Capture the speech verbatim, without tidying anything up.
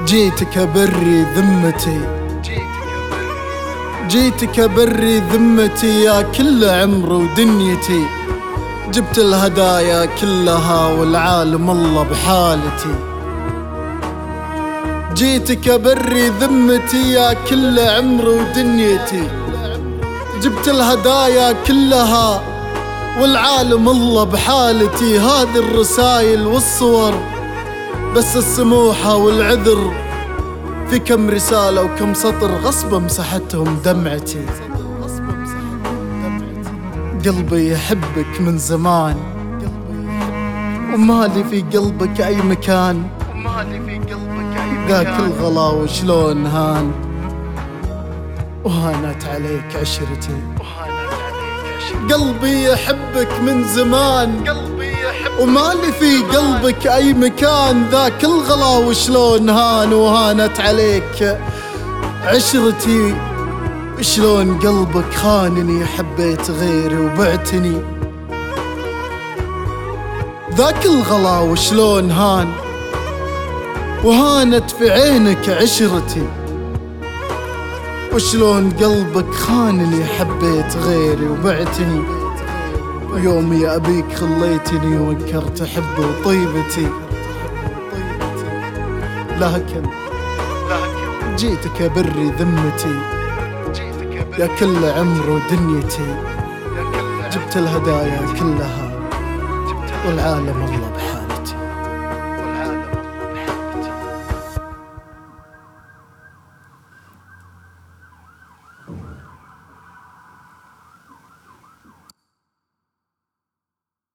جيتك أبري ذمتي، جيتك أبري ذمتي يا كل عمري ودنيتي. جبت الهدايا كلها والعالم الله بحالتي. جيتك أبري ذمتي يا كل عمري ودنيتي. جبت الهدايا كلها والعالم الله بحالتي. هذه الرسايل والصور بس السموحة والعذر، في كم رسالة وكم سطر غصب مسحتهم دمعتي. قلبي يحبك من زمان ومالي في قلبك أي مكان. ذاك الغلا وشلون هان وهانت عليك عشرتي. قلبي يحبك من زمان ومالي في قلبك أي مكان. ذاك الغلا وشلون هان وهانت عليك عشرتي. شلون قلبك خانني، حبيت غيري وبعتني. ذاك الغلا وشلون هان وهانت في عينك عشرتي. وشلون قلبك خانني، حبيت غيري وبعتني. ويومي أبيك خليتني وانكرت حب وطيبتي. لكن جيتك أبري ذمتي يا كل عمر ودنيتي. جبت الهدايا كلها والعالم الله